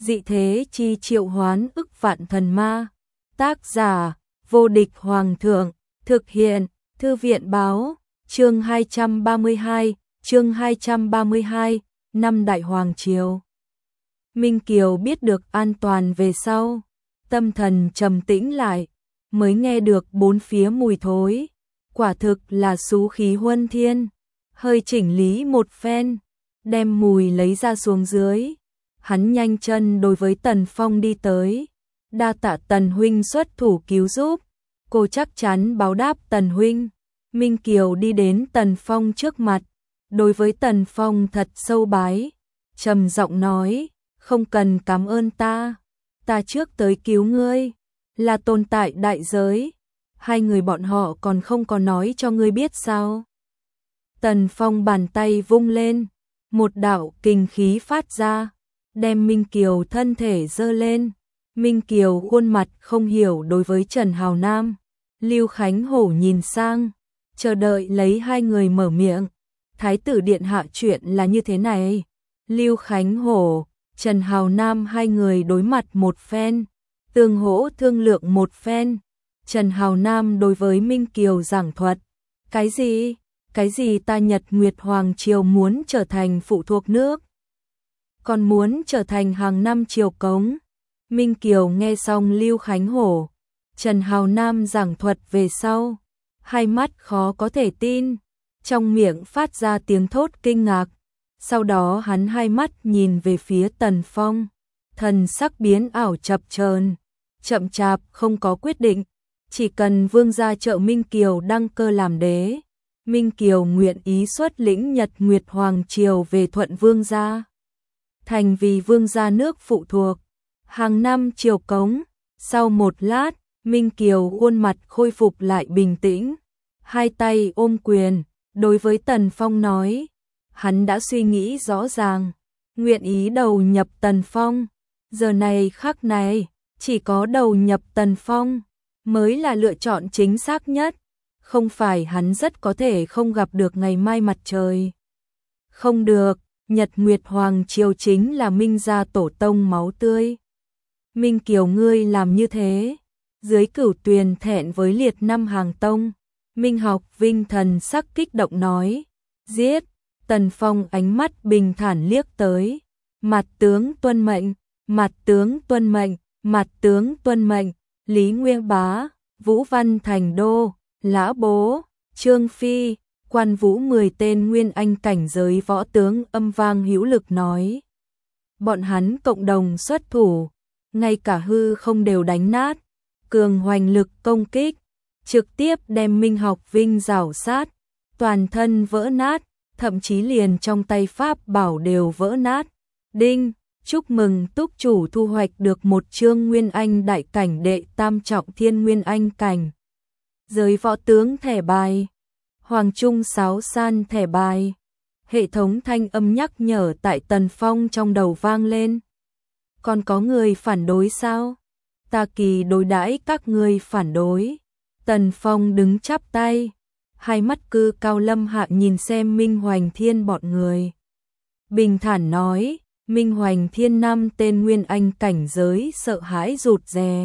dị thế chi triệu hoán ức vạn thần ma. Tác giả, vô địch hoàng thượng, thực hiện, thư viện báo, chương 232, năm Đại Hoàng Triều. Minh Kiều biết được an toàn về sau, tâm thần trầm tĩnh lại, mới nghe được bốn phía mùi thối, quả thực là xú khí huân thiên, hơi chỉnh lý một phen, đem mùi lấy ra xuống dưới. Hắn nhanh chân đối với Tần Phong đi tới, đa tạ Tần huynh xuất thủ cứu giúp, cô chắc chắn báo đáp Tần huynh. Minh Kiều đi đến Tần Phong trước mặt, đối với Tần Phong thật sâu bái, trầm giọng nói, không cần cảm ơn ta trước tới cứu ngươi, là tồn tại đại giới, hai người bọn họ còn không có nói cho ngươi biết sao. Tần Phong bàn tay vung lên, một đạo kình khí phát ra, đem Minh Kiều thân thể giơ lên. Minh Kiều khuôn mặt không hiểu đối với Trần Hào Nam, Lưu Khánh Hổ nhìn sang, chờ đợi lấy hai người mở miệng. Thái tử điện hạ chuyện là như thế này. Lưu Khánh Hổ, Trần Hào Nam hai người đối mặt một phen, tương hỗ thương lượng một phen. Trần Hào Nam đối với Minh Kiều giảng thuật, cái gì ta Nhật Nguyệt Hoàng Triều muốn trở thành phụ thuộc nước, còn muốn trở thành hàng năm triều cống. Minh Kiều nghe xong Lưu Khánh Hổ, Trần Hào Nam giảng thuật về sau, hai mắt khó có thể tin, trong miệng phát ra tiếng thốt kinh ngạc. Sau đó hắn hai mắt nhìn về phía Tần Phong, thần sắc biến ảo chập chờn, chậm chạp không có quyết định, chỉ cần vương gia trợ Minh Kiều đăng cơ làm đế, Minh Kiều nguyện ý xuất lĩnh Nhật Nguyệt Hoàng Triều về thuận vương gia, thành vì vương gia nước phụ thuộc, hàng năm triều cống. Sau một lát, Minh Kiều khuôn mặt khôi phục lại bình tĩnh, hai tay ôm quyền, đối với Tần Phong nói, hắn đã suy nghĩ rõ ràng, nguyện ý đầu nhập Tần Phong, giờ này khắc này, chỉ có đầu nhập Tần Phong mới là lựa chọn chính xác nhất, không phải hắn rất có thể không gặp được ngày mai mặt trời. Không được, Nhật Nguyệt Hoàng Triều chính là Minh gia tổ tông máu tươi. Minh Kiều ngươi làm như thế, dưới Cửu Tuyền thẹn với liệt năm hàng tông. Minh Học Vinh thần sắc kích động nói, giết. Tần Phong ánh mắt bình thản liếc tới, mặt tướng tuân mệnh, mặt tướng tuân mệnh, mặt tướng tuân mệnh. Lý Nguyên Bá, Vũ Văn Thành Đô, Lã Bố, Trương Phi, Quan Vũ 10 tên nguyên anh cảnh giới võ tướng âm vang hữu lực nói. Bọn hắn cộng đồng xuất thủ, ngay cả hư không đều đánh nát, cường hoành lực công kích, trực tiếp đem Minh Học Vinh rảo sát, toàn thân vỡ nát, thậm chí liền trong tay pháp bảo đều vỡ nát. Đinh, chúc mừng túc chủ thu hoạch được một chương nguyên anh đại cảnh đệ tam trọng thiên nguyên anh cảnh. Giới võ tướng thẻ bài, Hoàng Trung Sáo San thẻ bài. Hệ thống thanh âm nhắc nhở tại Tần Phong trong đầu vang lên. Còn có người phản đối sao? Ta kỳ đối đãi các ngươi phản đối. Tần Phong đứng chắp tay, hai mắt cư cao lâm hạ nhìn xem Minh Hoành Thiên bọn người. Bình thản nói, Minh Hoành Thiên 5 tên nguyên anh cảnh giới sợ hãi rụt rè.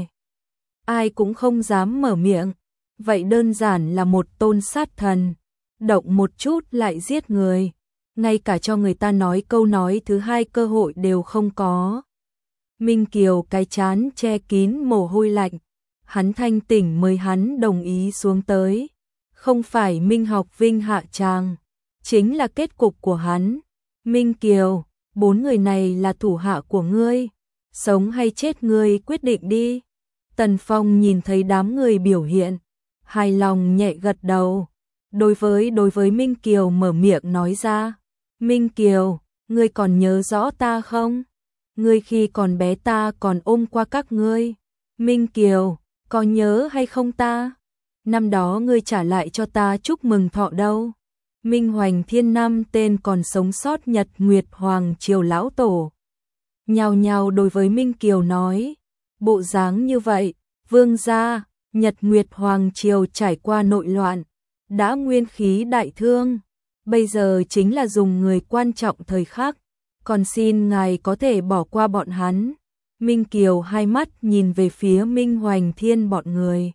Ai cũng không dám mở miệng, vậy đơn giản là một tôn sát thần, động một chút lại giết người, ngay cả cho người ta nói câu nói thứ hai cơ hội đều không có. Minh Kiều cái chán che kín mồ hôi lạnh, hắn thanh tỉnh mới hắn đồng ý xuống tới. Không phải Minh Học Vinh hạ tràng, chính là kết cục của hắn. Minh Kiều, 4 người này là thủ hạ của ngươi, sống hay chết ngươi quyết định đi. Tần Phong nhìn thấy đám người biểu hiện, hài lòng nhẹ gật đầu, đối với Minh Kiều mở miệng nói ra, Minh Kiều, ngươi còn nhớ rõ ta không? Ngươi khi còn bé ta còn ôm qua các ngươi. Minh Kiều, có nhớ hay không ta? Năm đó ngươi trả lại cho ta chúc mừng thọ đâu. Minh Hoành Thiên 5 tên còn sống sót Nhật Nguyệt Hoàng Triều lão tổ, nhào nhào đối với Minh Kiều nói, bộ dáng như vậy, vương gia, Nhật Nguyệt Hoàng Triều trải qua nội loạn, đã nguyên khí đại thương, bây giờ chính là dùng người quan trọng thời khắc, còn xin ngài có thể bỏ qua bọn hắn, Minh Kiều hai mắt nhìn về phía Minh Hoành Thiên bọn người.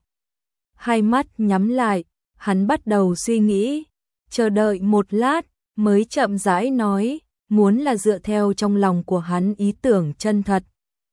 Hai mắt nhắm lại, hắn bắt đầu suy nghĩ, chờ đợi một lát, mới chậm rãi nói, muốn là dựa theo trong lòng của hắn ý tưởng chân thật.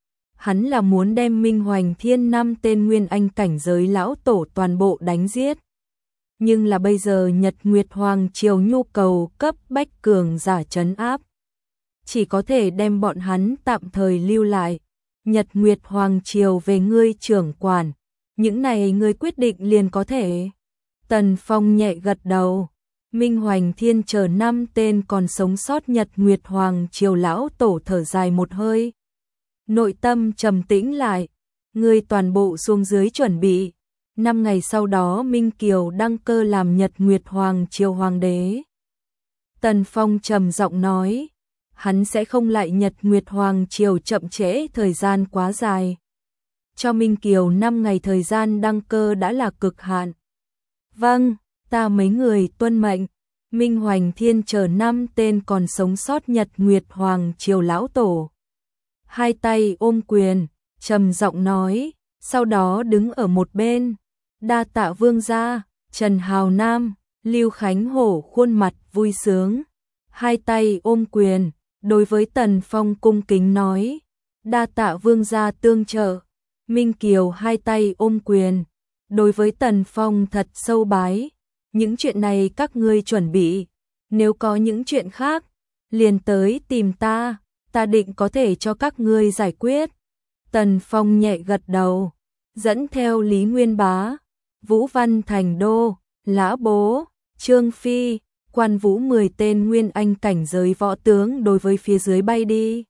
Hắn là muốn đem Minh Hoành Thiên 5 tên nguyên anh cảnh giới lão tổ toàn bộ đánh giết. Nhưng là bây giờ Nhật Nguyệt Hoàng Triều nhu cầu cấp bách cường giả trấn áp. Chỉ có thể đem bọn hắn tạm thời lưu lại. Nhật Nguyệt Hoàng Triều về ngươi trưởng quản. Những này ngươi quyết định liền có thể. Tần Phong nhẹ gật đầu. Minh Hoành Thiên chờ 5 tên còn sống sót Nhật Nguyệt Hoàng Triều lão tổ thở dài một hơi. Nội tâm trầm tĩnh lại. Ngươi toàn bộ xuống dưới chuẩn bị. 5 ngày sau đó Minh Kiều đăng cơ làm Nhật Nguyệt Hoàng Triều Hoàng đế. Tần Phong trầm giọng nói, hắn sẽ không lại Nhật Nguyệt Hoàng Triều chậm trễ thời gian quá dài. Cho Minh Kiều 5 ngày thời gian đăng cơ đã là cực hạn. Vâng, ta mấy người tuân mệnh. Minh Hoành Thiên chờ 5 tên còn sống sót Nhật Nguyệt Hoàng Triều lão tổ. Hai tay ôm quyền, trầm giọng nói, sau đó đứng ở một bên. Đa tạ vương gia, Trần Hào Nam, Lưu Khánh Hổ khuôn mặt vui sướng. Hai tay ôm quyền, đối với Tần Phong cung kính nói, đa tạ vương gia tương trợ. Minh Kiều hai tay ôm quyền, đối với Tần Phong thật sâu bái. Những chuyện này các ngươi chuẩn bị, nếu có những chuyện khác, liền tới tìm ta, ta định có thể cho các ngươi giải quyết. Tần Phong nhẹ gật đầu, dẫn theo Lý Nguyên Bá, Vũ Văn Thành Đô, Lã Bố, Trương Phi, Quan Vũ 10 tên nguyên anh cảnh giới võ tướng đối với phía dưới bay đi.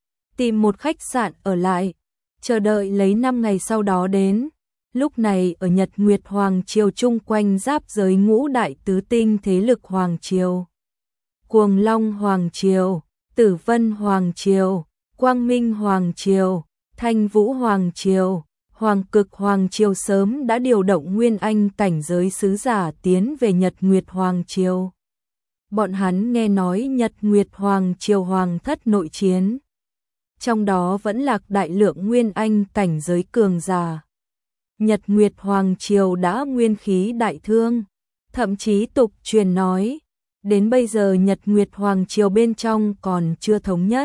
Tìm một khách sạn ở lại, chờ đợi lấy 5 ngày sau đó đến. Lúc này ở Nhật Nguyệt Hoàng Triều chung quanh giáp giới ngũ đại tứ tinh thế lực Hoàng Triều. Cuồng Long Hoàng Triều, Tử Vân Hoàng Triều, Quang Minh Hoàng Triều, Thanh Vũ Hoàng Triều, Hoàng Cực Hoàng Triều sớm đã điều động nguyên anh cảnh giới sứ giả tiến về Nhật Nguyệt Hoàng Triều. Bọn hắn nghe nói Nhật Nguyệt Hoàng Triều hoàng thất nội chiến. Trong đó vẫn lạc đại lượng nguyên anh cảnh giới cường giả. Nhật Nguyệt Hoàng Triều đã nguyên khí đại thương, thậm chí tục truyền nói, đến bây giờ Nhật Nguyệt Hoàng Triều bên trong còn chưa thống nhất.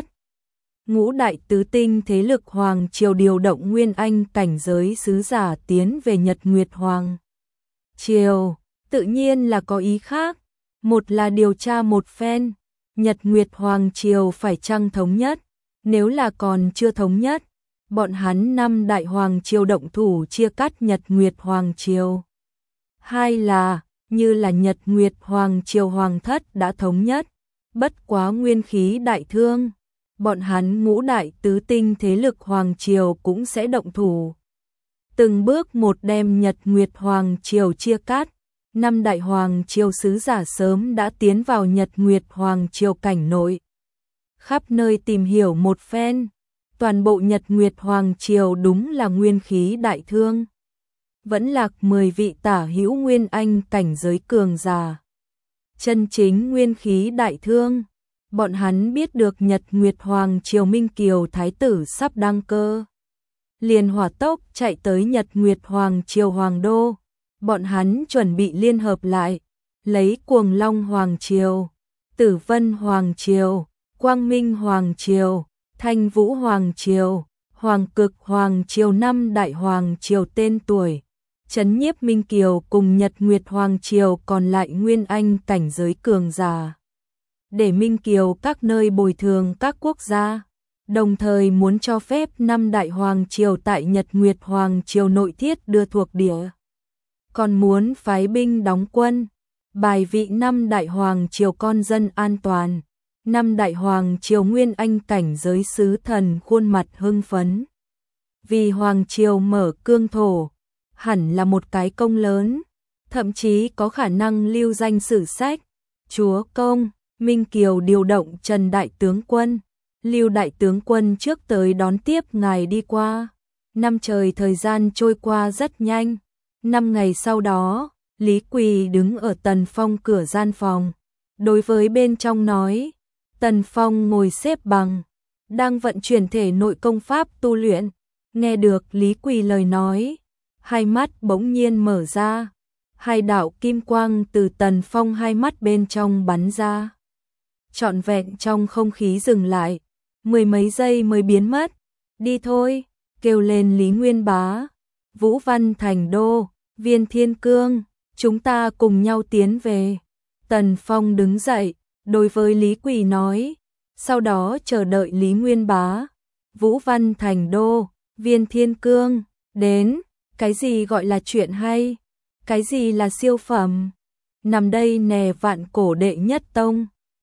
Ngũ đại tứ tinh thế lực Hoàng Triều điều động nguyên anh cảnh giới sứ giả tiến về Nhật Nguyệt Hoàng Triều, tự nhiên là có ý khác. Một là điều tra một phen, Nhật Nguyệt Hoàng Triều phải chăng thống nhất, nếu là còn chưa thống nhất, bọn hắn 5 đại Hoàng Triều động thủ chia cắt Nhật Nguyệt Hoàng Triều. Hai là, như là Nhật Nguyệt Hoàng Triều hoàng thất đã thống nhất, bất quá nguyên khí đại thương, bọn hắn ngũ đại tứ tinh thế lực Hoàng Triều cũng sẽ động thủ. Từng bước một đem Nhật Nguyệt Hoàng Triều chia cắt. 5 đại Hoàng Triều sứ giả sớm đã tiến vào Nhật Nguyệt Hoàng Triều cảnh nội. Khắp nơi tìm hiểu một phen, toàn bộ Nhật Nguyệt Hoàng Triều đúng là nguyên khí đại thương. Vẫn lạc 10 vị tả hữu nguyên anh cảnh giới cường giả. Chân chính nguyên khí đại thương, bọn hắn biết được Nhật Nguyệt Hoàng Triều Minh Kiều Thái tử sắp đăng cơ. Liền hỏa tốc chạy tới Nhật Nguyệt Hoàng Triều Hoàng Đô. Bọn hắn chuẩn bị liên hợp lại, lấy Cuồng Long Hoàng Triều, Tử Vân Hoàng Triều, Quang Minh Hoàng Triều, Thanh Vũ Hoàng Triều, Hoàng Cực Hoàng Triều 5 đại Hoàng Triều tên tuổi, trấn nhiếp Minh Kiều cùng Nhật Nguyệt Hoàng Triều còn lại nguyên anh cảnh giới cường giả. Để Minh Kiều các nơi bồi thường các quốc gia, đồng thời muốn cho phép 5 đại Hoàng Triều tại Nhật Nguyệt Hoàng Triều nội thiết đưa thuộc địa. Còn muốn phái binh đóng quân, bài vị 5 đại Hoàng Triều con dân an toàn. 5 đại Hoàng Triều nguyên anh cảnh giới sứ thần khuôn mặt hưng phấn. Vì Hoàng Triều mở cương thổ, hẳn là một cái công lớn, thậm chí có khả năng lưu danh sử sách. Chúa công, Minh Kiều điều động Trần Đại Tướng Quân, Lưu Đại Tướng Quân trước tới đón tiếp ngài đi qua. Năm trời thời gian trôi qua rất nhanh. 5 ngày sau đó, Lý Quỳ đứng ở Tần Phong cửa gian phòng. Đối với bên trong nói, Tần Phong ngồi xếp bằng, đang vận chuyển thể nội công pháp tu luyện, nghe được Lý Quỳ lời nói, hai mắt bỗng nhiên mở ra, hai đạo kim quang từ Tần Phong hai mắt bên trong bắn ra. Trọn vẹn trong không khí dừng lại, mười mấy giây mới biến mất. Đi thôi, kêu lên Lý Nguyên Bá, Vũ Văn Thành Đô, Viên Thiên Cương, chúng ta cùng nhau tiến về. Tần Phong đứng dậy, đối với Lý Quỳ nói, sau đó chờ đợi Lý Nguyên Bá, Vũ Văn Thành Đô, Viên Thiên Cương, đến. Cái gì gọi là chuyện hay? Cái gì là siêu phẩm? Nằm đây nè vạn cổ đệ nhất tông.